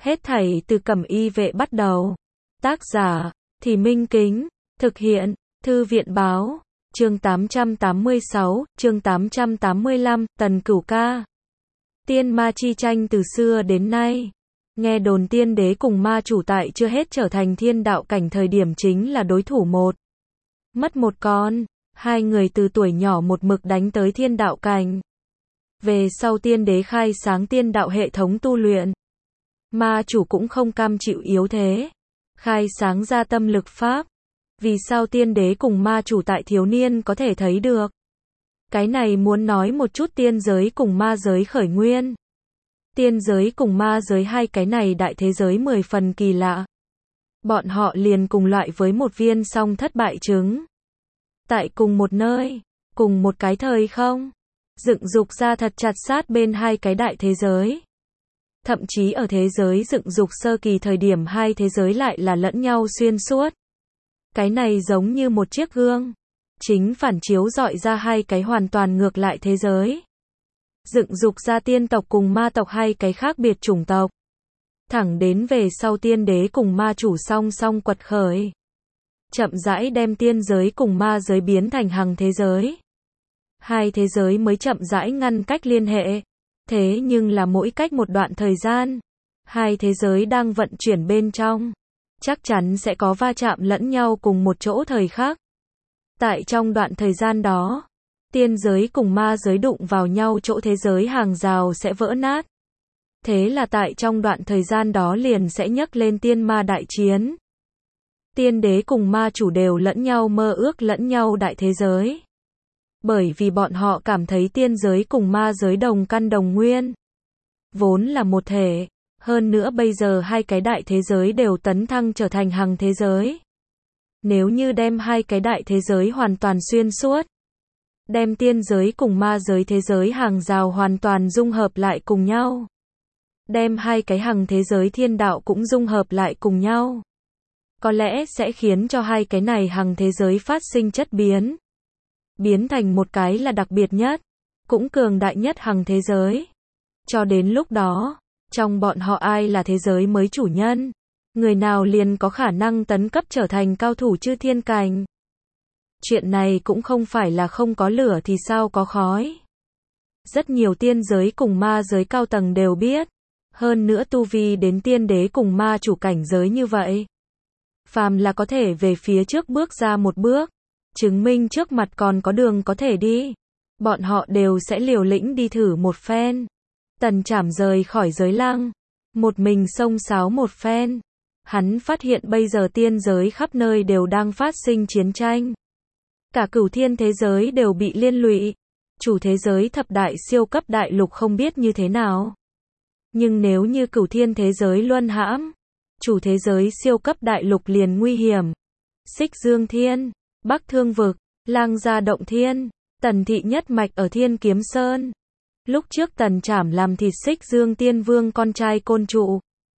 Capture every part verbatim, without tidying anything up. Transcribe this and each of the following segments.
Hết thảy từ Cẩm Y Vệ bắt đầu. Tác giả, Thì Minh Kính. Thực hiện, Thư viện Báo. Chương tám trăm tám mươi sáu, chương tám trăm tám mươi lăm, Tần Cửu Ca. Tiên ma chi tranh từ xưa đến nay. Nghe đồn tiên đế cùng ma chủ tại chưa hết trở thành thiên đạo cảnh thời điểm chính là đối thủ một. Mất một con, hai người từ tuổi nhỏ một mực đánh tới thiên đạo cảnh. Về sau tiên đế khai sáng tiên đạo hệ thống tu luyện. Ma chủ cũng không cam chịu yếu thế. Khai sáng ra tâm lực pháp. Vì sao tiên đế cùng ma chủ tại thiếu niên có thể thấy được? Cái này muốn nói một chút tiên giới cùng ma giới khởi nguyên. Tiên giới cùng ma giới hai cái này đại thế giới mười phần kỳ lạ. Bọn họ liền cùng loại với một viên song thất bại trứng. Tại cùng một nơi, cùng một cái thời không, dựng dục ra thật chặt sát bên hai cái đại thế giới. Thậm chí ở thế giới dựng dục sơ kỳ thời điểm hai thế giới lại là lẫn nhau xuyên suốt. Cái này giống như một chiếc gương, chính phản chiếu rọi ra hai cái hoàn toàn ngược lại thế giới. Dựng dục ra tiên tộc cùng ma tộc hai cái khác biệt chủng tộc. Thẳng đến về sau tiên đế cùng ma chủ song song quật khởi. Chậm rãi đem tiên giới cùng ma giới biến thành hằng thế giới. Hai thế giới mới chậm rãi ngăn cách liên hệ. Thế nhưng là mỗi cách một đoạn thời gian, hai thế giới đang vận chuyển bên trong. Chắc chắn sẽ có va chạm lẫn nhau cùng một chỗ thời khắc. Tại trong đoạn thời gian đó, tiên giới cùng ma giới đụng vào nhau chỗ thế giới hàng rào sẽ vỡ nát. Thế là tại trong đoạn thời gian đó liền sẽ nhấc lên tiên ma đại chiến. Tiên đế cùng ma chủ đều lẫn nhau mơ ước lẫn nhau đại thế giới. Bởi vì bọn họ cảm thấy tiên giới cùng ma giới đồng căn đồng nguyên. Vốn là một thể. Hơn nữa bây giờ hai cái đại thế giới đều tấn thăng trở thành hằng thế giới. Nếu như đem hai cái đại thế giới hoàn toàn xuyên suốt. Đem tiên giới cùng ma giới thế giới hàng rào hoàn toàn dung hợp lại cùng nhau. Đem hai cái hằng thế giới thiên đạo cũng dung hợp lại cùng nhau. Có lẽ sẽ khiến cho hai cái này hằng thế giới phát sinh chất biến. Biến thành một cái là đặc biệt nhất, cũng cường đại nhất hằng thế giới. Cho đến lúc đó, trong bọn họ ai là thế giới mới chủ nhân? Người nào liền có khả năng tấn cấp trở thành cao thủ chư thiên cảnh? Chuyện này cũng không phải là không có lửa thì sao có khói. Rất nhiều tiên giới cùng ma giới cao tầng đều biết. Hơn nữa tu vi đến tiên đế cùng ma chủ cảnh giới như vậy. Phàm là có thể về phía trước bước ra một bước. Chứng minh trước mặt còn có đường có thể đi. Bọn họ đều sẽ liều lĩnh đi thử một phen. Tần Trảm rời khỏi giới lăng. Một mình xông xáo một phen. Hắn phát hiện bây giờ tiên giới khắp nơi đều đang phát sinh chiến tranh. Cả cửu thiên thế giới đều bị liên lụy. Chủ thế giới thập đại siêu cấp đại lục không biết như thế nào. Nhưng nếu như cửu thiên thế giới luân hãm, chủ thế giới siêu cấp đại lục liền nguy hiểm. Xích Dương Thiên, Bắc Thương Vực, Lang Gia Động Thiên, Tần Thị nhất mạch ở Thiên Kiếm Sơn. Lúc trước Tần Trảm làm thịt Xích Dương Tiên Vương con trai Côn Trụ.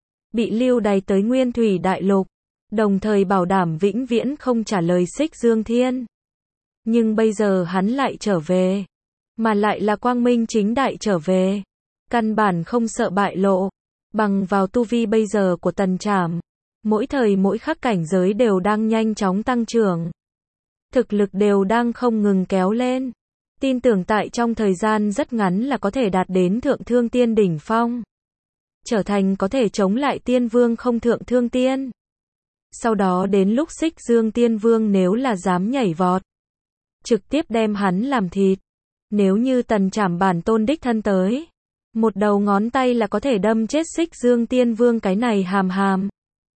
Bị lưu đày tới Nguyên Thủy Đại Lục. Đồng thời bảo đảm vĩnh viễn không trả lời Xích Dương Thiên. Nhưng bây giờ hắn lại trở về. Mà lại là quang minh chính đại trở về. Căn bản không sợ bại lộ. Bằng vào tu vi bây giờ của Tần Trảm. Mỗi thời mỗi khắc cảnh giới đều đang nhanh chóng tăng trưởng. Thực lực đều đang không ngừng kéo lên. Tin tưởng tại trong thời gian rất ngắn là có thể đạt đến thượng thương tiên đỉnh phong. Trở thành có thể chống lại tiên vương không thượng thương tiên. Sau đó đến lúc Xích Dương Tiên Vương nếu là dám nhảy vọt. Trực tiếp đem hắn làm thịt. Nếu như Tần Trảm bản tôn đích thân tới. Một đầu ngón tay là có thể đâm chết Xích Dương Tiên Vương cái này hàm hàm.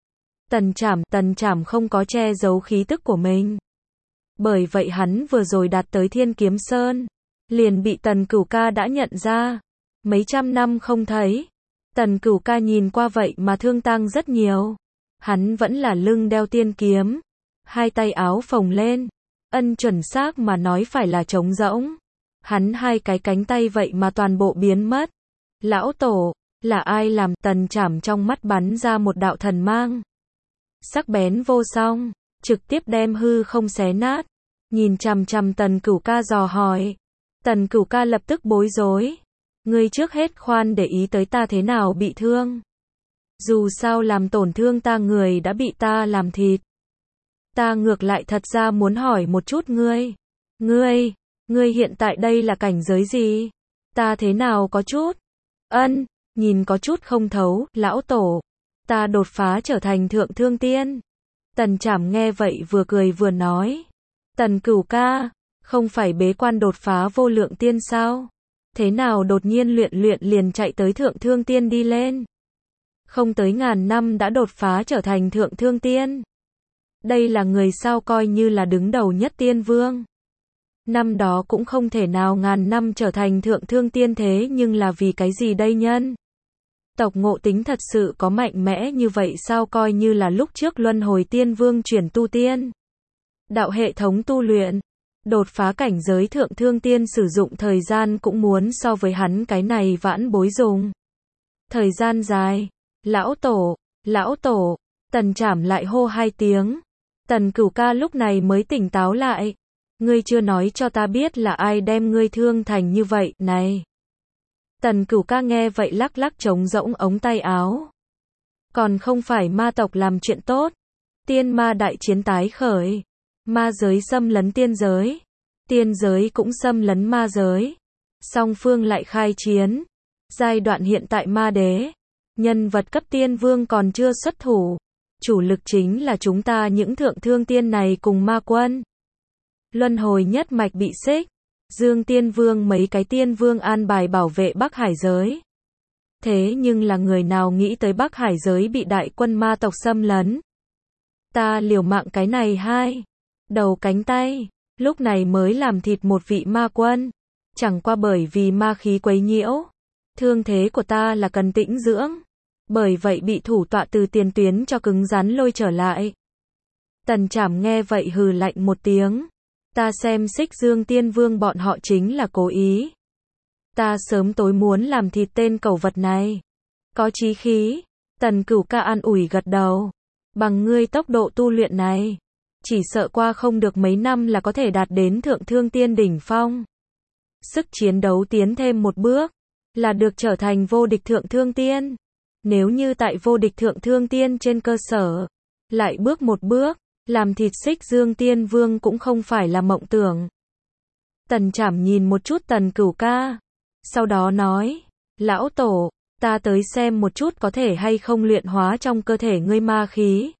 Tần Trảm, Tần Trảm không có che giấu khí tức của mình. Bởi vậy hắn vừa rồi đạt tới Thiên Kiếm Sơn. Liền bị Tần Cửu Ca đã nhận ra. Mấy trăm năm không thấy. Tần Cửu Ca nhìn qua vậy mà thương tăng rất nhiều. Hắn vẫn là lưng đeo tiên kiếm. Hai tay áo phồng lên. Ân chuẩn xác mà nói phải là trống rỗng. Hắn hai cái cánh tay vậy mà toàn bộ biến mất. Lão Tổ, là ai làm? Tần Trảm trong mắt bắn ra một đạo thần mang. Sắc bén vô song, trực tiếp đem hư không xé nát. Nhìn chằm chằm Tần Cửu Ca dò hỏi. Tần Cửu Ca lập tức bối rối. Ngươi trước hết khoan để ý tới ta thế nào bị thương. Dù sao làm tổn thương ta người đã bị ta làm thịt. Ta ngược lại thật ra muốn hỏi một chút ngươi. Ngươi, ngươi hiện tại đây là cảnh giới gì? Ta thế nào có chút? Ân, nhìn có chút không thấu, lão tổ. Ta đột phá trở thành thượng thương tiên. Tần Trảm nghe vậy vừa cười vừa nói. Tần Cửu ca, không phải bế quan đột phá vô lượng tiên sao? Thế nào đột nhiên luyện luyện liền chạy tới thượng thương tiên đi lên? Không tới ngàn năm đã đột phá trở thành thượng thương tiên. Đây là người sao coi như là đứng đầu nhất tiên vương. Năm đó cũng không thể nào ngàn năm trở thành thượng thương tiên thế nhưng là vì cái gì đây nhân? Tộc Ngộ Tính thật sự có mạnh mẽ như vậy sao coi như là lúc trước luân hồi tiên vương chuyển tu tiên. Đạo hệ thống tu luyện. Đột phá cảnh giới thượng thương tiên sử dụng thời gian cũng muốn so với hắn cái này vãn bối dùng. Thời gian dài. Lão tổ, lão tổ, Tần Trảm lại hô hai tiếng. Tần Cửu ca lúc này mới tỉnh táo lại. Ngươi chưa nói cho ta biết là ai đem ngươi thương thành như vậy, này. Tần Cửu ca nghe vậy lắc lắc trống rỗng ống tay áo. Còn không phải ma tộc làm chuyện tốt. Tiên ma đại chiến tái khởi. Ma giới xâm lấn tiên giới. Tiên giới cũng xâm lấn ma giới. Song phương lại khai chiến. Giai đoạn hiện tại ma đế. Nhân vật cấp tiên vương còn chưa xuất thủ. Chủ lực chính là chúng ta những thượng thương tiên này cùng ma quân. Luân hồi nhất mạch bị xích. Dương tiên vương mấy cái tiên vương an bài bảo vệ Bắc Hải giới. Thế nhưng là người nào nghĩ tới Bắc Hải giới bị đại quân ma tộc xâm lấn. Ta liều mạng cái này hai. Đầu cánh tay. Lúc này mới làm thịt một vị ma quân. Chẳng qua bởi vì ma khí quấy nhiễu. Thương thế của ta là cần tĩnh dưỡng. Bởi vậy bị thủ tọa từ tiền tuyến cho cứng rắn lôi trở lại. Tần Trảm nghe vậy hừ lạnh một tiếng. Ta xem xích Dương tiên vương bọn họ chính là cố ý. Ta sớm tối muốn làm thịt tên cẩu vật này. Có chí khí. Tần Cửu ca an ủi gật đầu. Bằng ngươi tốc độ tu luyện này. Chỉ sợ qua không được mấy năm là có thể đạt đến thượng thương tiên đỉnh phong. Sức chiến đấu tiến thêm một bước. Là được trở thành vô địch thượng thương tiên. Nếu như tại vô địch thượng thương tiên trên cơ sở. Lại bước một bước. Làm thịt xích Dương tiên vương cũng không phải là mộng tưởng. Tần Trảm nhìn một chút Tần Cửu ca. Sau đó nói. Lão tổ, ta tới xem một chút có thể hay không luyện hóa trong cơ thể ngươi ma khí.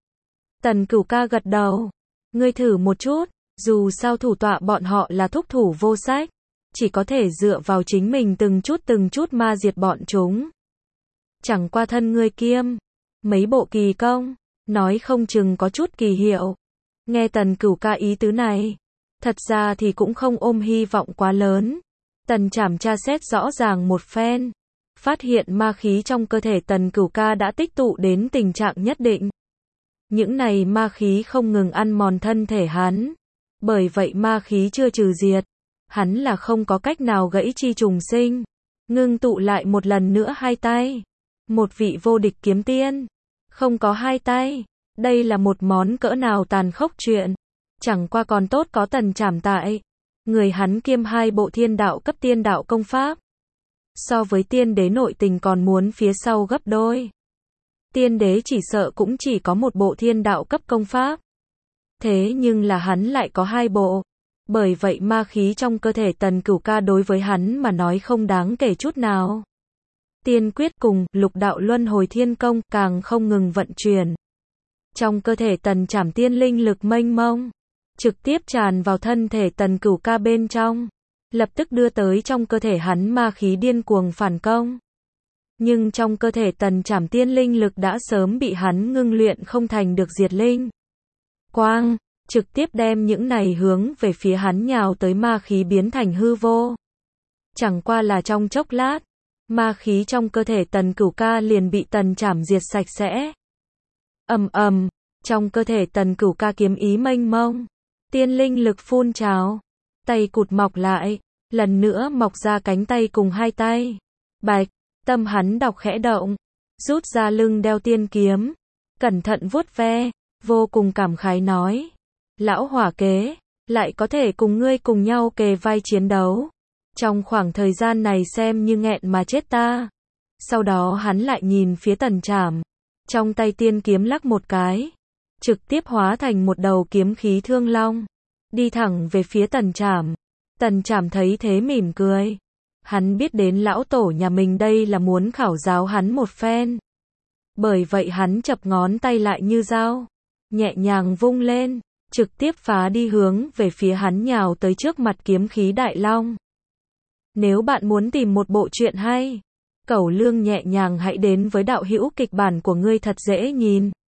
Tần Cửu ca gật đầu. Ngươi thử một chút. Dù sao thủ tọa bọn họ là thúc thủ vô sách. Chỉ có thể dựa vào chính mình từng chút từng chút ma diệt bọn chúng. Chẳng qua thân ngươi kiêm. Mấy bộ kỳ công. Nói không chừng có chút kỳ hiệu. Nghe Tần Cửu ca ý tứ này. Thật ra thì cũng không ôm hy vọng quá lớn. Tần Trảm tra xét rõ ràng một phen. Phát hiện ma khí trong cơ thể Tần Cửu ca đã tích tụ đến tình trạng nhất định. Những này ma khí không ngừng ăn mòn thân thể hắn. Bởi vậy ma khí chưa trừ diệt. Hắn là không có cách nào gãy chi trùng sinh. Ngưng tụ lại một lần nữa hai tay. Một vị vô địch kiếm tiên. Không có hai tay. Đây là một món cỡ nào tàn khốc chuyện. Chẳng qua còn tốt có Tần Trảm tại. Người hắn kiêm hai bộ thiên đạo cấp tiên đạo công pháp. So với tiên đế nội tình còn muốn phía sau gấp đôi. Tiên đế chỉ sợ cũng chỉ có một bộ thiên đạo cấp công pháp. Thế nhưng là hắn lại có hai bộ. Bởi vậy ma khí trong cơ thể Tần Cửu ca đối với hắn mà nói không đáng kể chút nào. Tiên quyết cùng lục đạo luân hồi thiên công càng không ngừng vận chuyển. Trong cơ thể Tần Trảm tiên linh lực mênh mông. Trực tiếp tràn vào thân thể Tần Cửu ca bên trong. Lập tức đưa tới trong cơ thể hắn ma khí điên cuồng phản công. Nhưng trong cơ thể Tần Trảm tiên linh lực đã sớm bị hắn ngưng luyện không thành được diệt linh. Quang, trực tiếp đem những này hướng về phía hắn nhào tới ma khí biến thành hư vô. Chẳng qua là trong chốc lát, ma khí trong cơ thể Tần Cửu ca liền bị Tần Trảm diệt sạch sẽ. Ầm ầm, trong cơ thể Tần Cửu ca kiếm ý mênh mông, tiên linh lực phun trào, tay cụt mọc lại, lần nữa mọc ra cánh tay cùng hai tay. Bạch, tâm hắn đọc khẽ động, rút ra lưng đeo tiên kiếm, cẩn thận vuốt ve, vô cùng cảm khái nói: "Lão hỏa kế, lại có thể cùng ngươi cùng nhau kề vai chiến đấu. Trong khoảng thời gian này xem như nghẹn mà chết ta." Sau đó hắn lại nhìn phía Tần Trảm. Trong tay tiên kiếm lắc một cái. Trực tiếp hóa thành một đầu kiếm khí thương long. Đi thẳng về phía Tần Trảm. Tần Trảm thấy thế mỉm cười. Hắn biết đến lão tổ nhà mình đây là muốn khảo giáo hắn một phen. Bởi vậy hắn chập ngón tay lại như dao. Nhẹ nhàng vung lên. Trực tiếp phá đi hướng về phía hắn nhào tới trước mặt kiếm khí đại long. Nếu bạn muốn tìm một bộ truyện hay, Cẩu Lương nhẹ nhàng hãy đến với đạo hữu kịch bản của ngươi thật dễ nhìn.